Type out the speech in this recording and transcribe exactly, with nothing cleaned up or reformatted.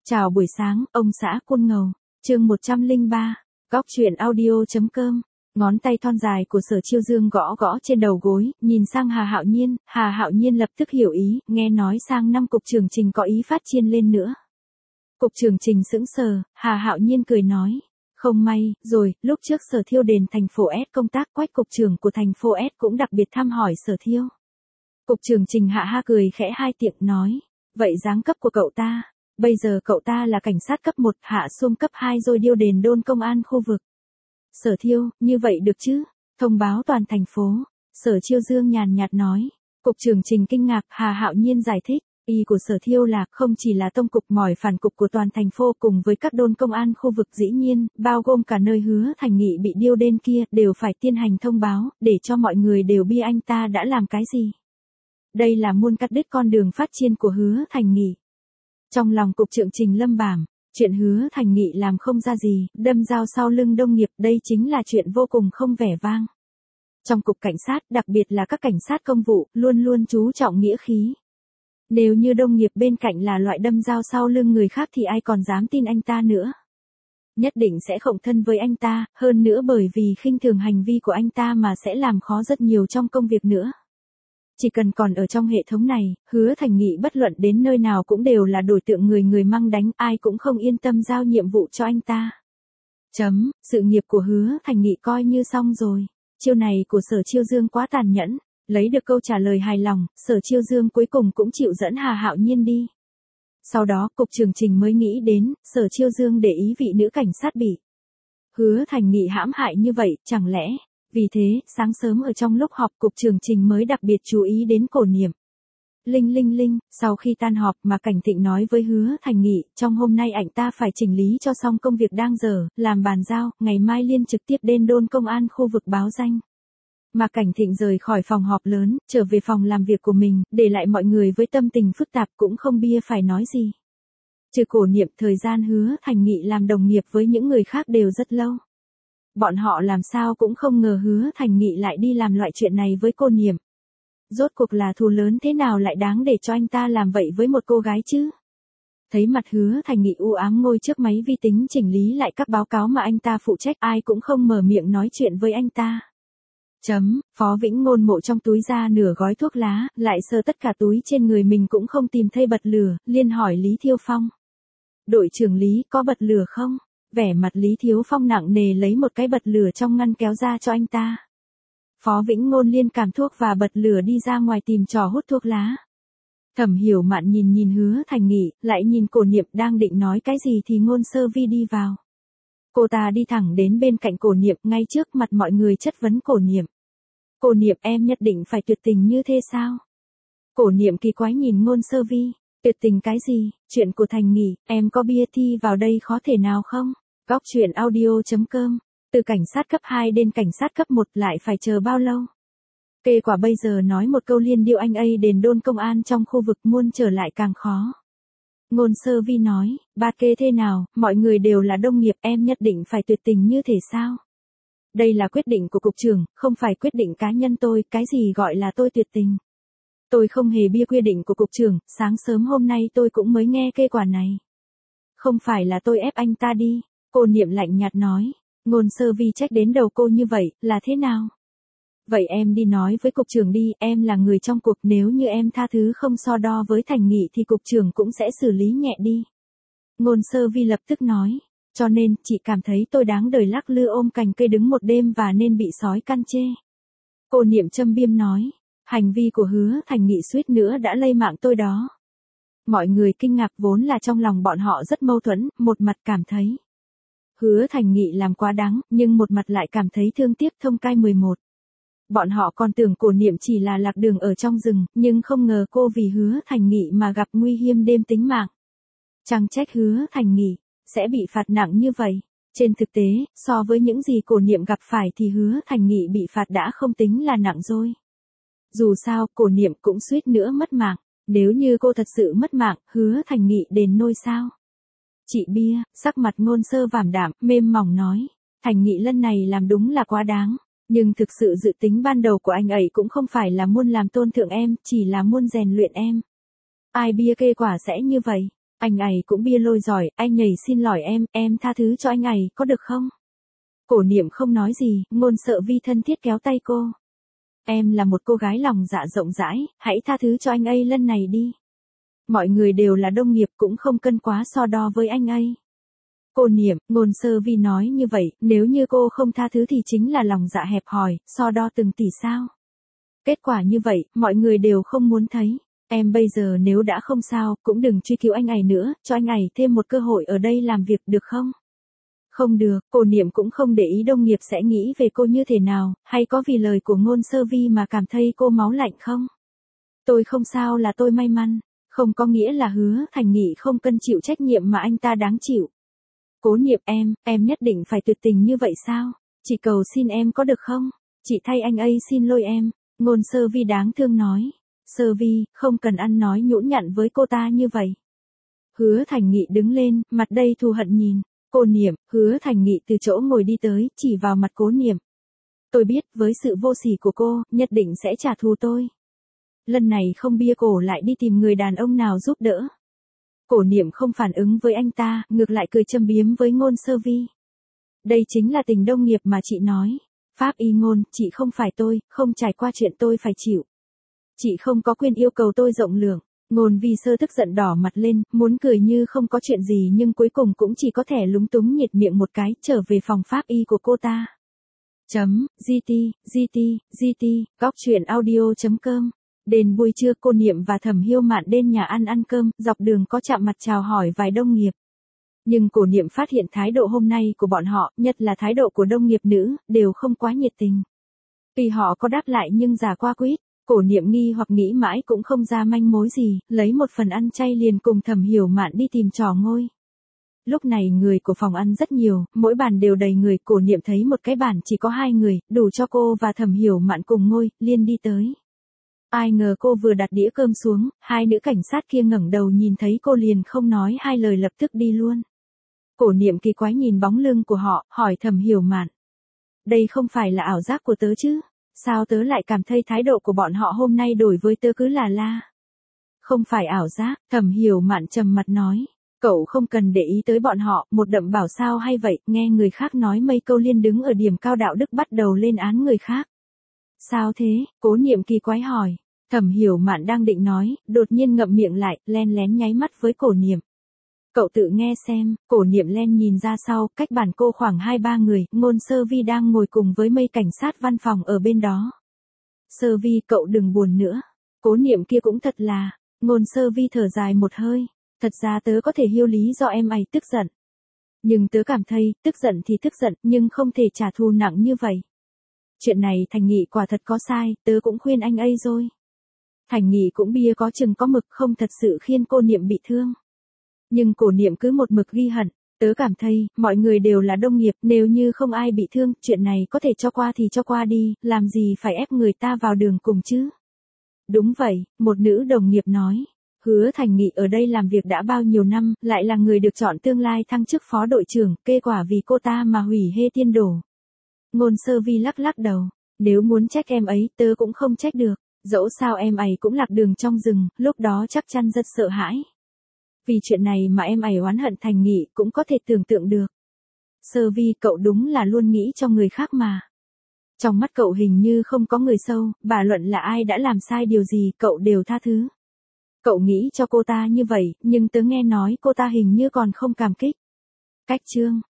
Chào buổi sáng, ông xã Côn Ngầu. Chương một trăm lẻ ba. Góc truyện audio.com. Ngón tay thon dài của Sở Chiêu Dương gõ gõ trên đầu gối, nhìn sang Hà Hạo Nhiên, Hà Hạo Nhiên lập tức hiểu ý, nghe nói sang năm cục trưởng Trình có ý phát chiên lên nữa. Cục trưởng Trình sững sờ, Hà Hạo Nhiên cười nói, không may, rồi, lúc trước Sở Thiêu đến thành phố S công tác, Quách cục trưởng của thành phố S cũng đặc biệt thăm hỏi Sở Thiêu. Cục trưởng Trình hạ ha cười khẽ hai tiếng nói, vậy giáng cấp của cậu ta, bây giờ cậu ta là cảnh sát cấp một, hạ xuống cấp hai rồi điêu đền đôn công an khu vực. Sở Thiêu, như vậy được chứ? Thông báo toàn thành phố. Sở Chiêu Dương nhàn nhạt nói. Cục trưởng Trình kinh ngạc, Hà Hạo Nhiên giải thích, ý của Sở Thiêu là không chỉ là tông cục mỏi phản cục của toàn thành phố cùng với các đôn công an khu vực, dĩ nhiên, bao gồm cả nơi Hứa Thành Nghị bị điêu đên kia, đều phải tiến hành thông báo, để cho mọi người đều biết anh ta đã làm cái gì. Đây là muôn cắt đứt con đường phát triển của Hứa Thành Nghị. Trong lòng cục trưởng Trình lâm bẩm, chuyện Hứa Thành Nghị làm không ra gì, đâm dao sau lưng đồng nghiệp, đây chính là chuyện vô cùng không vẻ vang. Trong cục cảnh sát, đặc biệt là các cảnh sát công vụ, luôn luôn chú trọng nghĩa khí. Nếu như đồng nghiệp bên cạnh là loại đâm dao sau lưng người khác thì ai còn dám tin anh ta nữa. Nhất định sẽ không thân với anh ta, hơn nữa bởi vì khinh thường hành vi của anh ta mà sẽ làm khó rất nhiều trong công việc nữa. Chỉ cần còn ở trong hệ thống này, Hứa Thành Nghị bất luận đến nơi nào cũng đều là đối tượng người người mang đánh, ai cũng không yên tâm giao nhiệm vụ cho anh ta. Chấm, sự nghiệp của Hứa Thành Nghị coi như xong rồi. Chiêu này của Sở Chiêu Dương quá tàn nhẫn. Lấy được câu trả lời hài lòng, Sở Chiêu Dương cuối cùng cũng chịu dẫn Hà Hạo Nhiên đi. Sau đó, cục trưởng Trình mới nghĩ đến, Sở Chiêu Dương để ý vị nữ cảnh sát bị Hứa Thành Nghị hãm hại như vậy, chẳng lẽ... Vì thế, sáng sớm ở trong lúc họp, cục trưởng Trình mới đặc biệt chú ý đến Cổ Niệm. Linh linh linh, sau khi tan họp mà Cảnh Thịnh nói với Hứa Thành Nghị, trong hôm nay anh ta phải chỉnh lý cho xong công việc đang dở, làm bàn giao, ngày mai liên trực tiếp đến đôn công an khu vực báo danh. Mà Cảnh Thịnh rời khỏi phòng họp lớn, trở về phòng làm việc của mình, để lại mọi người với tâm tình phức tạp cũng không bia phải nói gì. Trừ Cổ Niệm, thời gian Hứa Thành Nghị làm đồng nghiệp với những người khác đều rất lâu. Bọn họ làm sao cũng không ngờ Hứa Thành Nghị lại đi làm loại chuyện này với cô Niệm. Rốt cuộc là thù lớn thế nào lại đáng để cho anh ta làm vậy với một cô gái chứ? Thấy mặt Hứa Thành Nghị u ám ngồi trước máy vi tính chỉnh lý lại các báo cáo mà anh ta phụ trách, ai cũng không mở miệng nói chuyện với anh ta. Chấm, Phó Vĩnh Ngôn mộ trong túi ra nửa gói thuốc lá, lại sờ tất cả túi trên người mình cũng không tìm thấy bật lửa, liền hỏi Lý Thiêu Phong. Đội trưởng Lý, có bật lửa không? Vẻ mặt Lý Thiếu Phong nặng nề lấy một cái bật lửa trong ngăn kéo ra cho anh ta. Phó Vĩnh Ngôn liên cảm thuốc và bật lửa đi ra ngoài tìm trò hút thuốc lá. Thẩm Hiểu Mạn nhìn nhìn Hứa Thành Nghị, lại nhìn Cổ Niệm đang định nói cái gì thì Ngôn Sơ Vi đi vào. Cô ta đi thẳng đến bên cạnh Cổ Niệm, ngay trước mặt mọi người chất vấn Cổ Niệm. Cổ Niệm, em nhất định phải tuyệt tình như thế sao? Cổ Niệm kỳ quái nhìn Ngôn Sơ Vi. Tuyệt tình cái gì, chuyện của Thành Nghị, em có bia thi vào đây khó thể nào không? Góc truyện audio.com. Từ cảnh sát cấp hai đến cảnh sát cấp một lại phải chờ bao lâu? Kết quả bây giờ nói một câu liên điệu anh ấy đến đôn công an trong khu vực muôn trở lại càng khó. Ngôn Sơ Vi nói, bát kê thế nào, mọi người đều là đồng nghiệp, em nhất định phải tuyệt tình như thế sao? Đây là quyết định của cục trưởng, không phải quyết định cá nhân tôi, cái gì gọi là tôi tuyệt tình? Tôi không hề bia quy định của cục trưởng, sáng sớm hôm nay tôi cũng mới nghe kết quả này. Không phải là tôi ép anh ta đi, cô Niệm lạnh nhạt nói. Ngôn Sơ Vi trách đến đầu cô như vậy, là thế nào? Vậy em đi nói với cục trưởng đi, em là người trong cuộc, nếu như em tha thứ không so đo với Thành Nghị thì cục trưởng cũng sẽ xử lý nhẹ đi. Ngôn Sơ Vi lập tức nói, cho nên, chị cảm thấy tôi đáng đời lắc lư ôm cành cây đứng một đêm và nên bị sói căn chê. Cô Niệm châm biếm nói. Hành vi của Hứa Thành Nghị suýt nữa đã lây mạng tôi đó. Mọi người kinh ngạc, vốn là trong lòng bọn họ rất mâu thuẫn, một mặt cảm thấy Hứa Thành Nghị làm quá đáng, nhưng một mặt lại cảm thấy thương tiếc Thông Cai mười một. Bọn họ còn tưởng Cổ Niệm chỉ là lạc đường ở trong rừng, nhưng không ngờ cô vì Hứa Thành Nghị mà gặp nguy hiểm đến tính mạng. Chẳng trách Hứa Thành Nghị sẽ bị phạt nặng như vậy. Trên thực tế, so với những gì Cổ Niệm gặp phải thì Hứa Thành Nghị bị phạt đã không tính là nặng rồi. Dù sao, Cổ Niệm cũng suýt nữa mất mạng. Nếu như cô thật sự mất mạng, Hứa Thành Nghị đền nôi sao? Chị Bia, sắc mặt Ngôn Sơ vảm đạm, mềm mỏng nói. Thành Nghị lần này làm đúng là quá đáng. Nhưng thực sự dự tính ban đầu của anh ấy cũng không phải là muốn làm tôn thượng em, chỉ là muốn rèn luyện em. Ai bia kết quả sẽ như vậy? Anh ấy cũng bia lôi giỏi, anh nhảy xin lỗi em, em tha thứ cho anh ấy, có được không? Cổ Niệm không nói gì, Ngôn Sợ Vi thân thiết kéo tay cô. Em là một cô gái lòng dạ rộng rãi, hãy tha thứ cho anh ấy lần này đi. Mọi người đều là đồng nghiệp cũng không cân quá so đo với anh ấy. Cô Niệm, Ngôn Sơ Vi nói như vậy, nếu như cô không tha thứ thì chính là lòng dạ hẹp hòi, so đo từng tỷ sao. Kết quả như vậy, mọi người đều không muốn thấy. Em bây giờ nếu đã không sao, cũng đừng truy cứu anh ấy nữa, cho anh ấy thêm một cơ hội ở đây làm việc được không? Không được, cô Niệm cũng không để ý đồng nghiệp sẽ nghĩ về cô như thế nào, hay có vì lời của Ngôn Sơ Vi mà cảm thấy cô máu lạnh không? Tôi không sao là tôi may mắn, không có nghĩa là Hứa Thành Nghị không cân chịu trách nhiệm mà anh ta đáng chịu. Cố Niệm em, em nhất định phải tuyệt tình như vậy sao? Chị cầu xin em có được không? Chị thay anh ấy xin lỗi em. Ngôn Sơ Vi đáng thương nói. Sơ Vi, không cần ăn nói nhũn nhặn với cô ta như vậy. Hứa Thành Nghị đứng lên, mặt đầy thù hận nhìn. Cô Niệm, Hứa Thành Nghị từ chỗ ngồi đi tới, chỉ vào mặt Cố Niệm. Tôi biết, với sự vô sỉ của cô, nhất định sẽ trả thù tôi. Lần này không bia cổ lại đi tìm người đàn ông nào giúp đỡ. Cổ Niệm không phản ứng với anh ta, ngược lại cười châm biếm với Ngôn Sơ Vi. Đây chính là tình đồng nghiệp mà chị nói. Pháp y Ngôn, chị không phải tôi, không trải qua chuyện tôi phải chịu. Chị không có quyền yêu cầu tôi rộng lượng. Ngôn Vi Sơ tức giận đỏ mặt lên, muốn cười như không có chuyện gì nhưng cuối cùng cũng chỉ có thể lúng túng nhiệt miệng một cái, trở về phòng pháp y của cô ta. Chấm, gt, gt, gt, góc truyện audio chấm com. Đến buổi trưa cô Niệm và Thẩm Hiêu Mạn đến nhà ăn ăn cơm, dọc đường có chạm mặt chào hỏi vài đồng nghiệp. Nhưng cô Niệm phát hiện thái độ hôm nay của bọn họ, nhất là thái độ của đồng nghiệp nữ, đều không quá nhiệt tình. Vì họ có đáp lại nhưng giả qua quýt, cô Niệm nghi hoặc nghĩ mãi cũng không ra manh mối gì, lấy một phần ăn chay liền cùng Thẩm Hiểu Mạn đi tìm trò ngôi. Lúc này người của phòng ăn rất nhiều, mỗi bàn đều đầy người, cô Niệm thấy một cái bàn chỉ có hai người, đủ cho cô và Thẩm Hiểu Mạn cùng ngôi, liền đi tới. Ai ngờ cô vừa đặt đĩa cơm xuống, hai nữ cảnh sát kia ngẩng đầu nhìn thấy cô liền không nói hai lời lập tức đi luôn. Cổ Niệm kỳ quái nhìn bóng lưng của họ, hỏi Thẩm Hiểu Mạn. Đây không phải là ảo giác của tớ chứ? Sao tớ lại cảm thấy thái độ của bọn họ hôm nay đổi với tớ cứ là la? Không phải ảo giác, Thẩm Hiểu Mạn trầm mặt nói. Cậu không cần để ý tới bọn họ, một đậm bảo sao hay vậy, nghe người khác nói mấy câu liên đứng ở điểm cao đạo đức bắt đầu lên án người khác. Sao thế? Cố Niệm kỳ quái hỏi. Thẩm Hiểu Mạn đang định nói, đột nhiên ngậm miệng lại, len lén nháy mắt với Cổ Niệm. Cậu tự nghe xem, Cổ Niệm len nhìn ra sau, cách bàn cô khoảng hai ba người, Ngôn Sơ Vi đang ngồi cùng với mấy cảnh sát văn phòng ở bên đó. Sơ Vi, cậu đừng buồn nữa. Cố Niệm kia cũng thật là, Ngôn Sơ Vi thở dài một hơi. Thật ra tớ có thể hiểu lý do em ấy tức giận. Nhưng tớ cảm thấy, tức giận thì tức giận, nhưng không thể trả thù nặng như vậy. Chuyện này Thành Nghị quả thật có sai, tớ cũng khuyên anh ấy rồi. Thành Nghị cũng bia có chừng có mực, không thật sự khiến cô Niệm bị thương. Nhưng cô Niệm cứ một mực ghi hận, tớ cảm thấy, mọi người đều là đồng nghiệp, nếu như không ai bị thương, chuyện này có thể cho qua thì cho qua đi, làm gì phải ép người ta vào đường cùng chứ. Đúng vậy, một nữ đồng nghiệp nói. Hứa Thành Nghị ở đây làm việc đã bao nhiêu năm, lại là người được chọn tương lai thăng chức phó đội trưởng, kết quả vì cô ta mà hủy hê tiên đổ. Ngôn Sơ Vi lắc lắc đầu, nếu muốn trách em ấy, tớ cũng không trách được, dẫu sao em ấy cũng lạc đường trong rừng, lúc đó chắc chắn rất sợ hãi. Vì chuyện này mà em ấy oán hận Thành Nghị cũng có thể tưởng tượng được. Sơ Vi, cậu đúng là luôn nghĩ cho người khác mà. Trong mắt cậu hình như không có người sâu, bà luận là ai đã làm sai điều gì, cậu đều tha thứ. Cậu nghĩ cho cô ta như vậy, nhưng tớ nghe nói cô ta hình như còn không cảm kích. Cách chương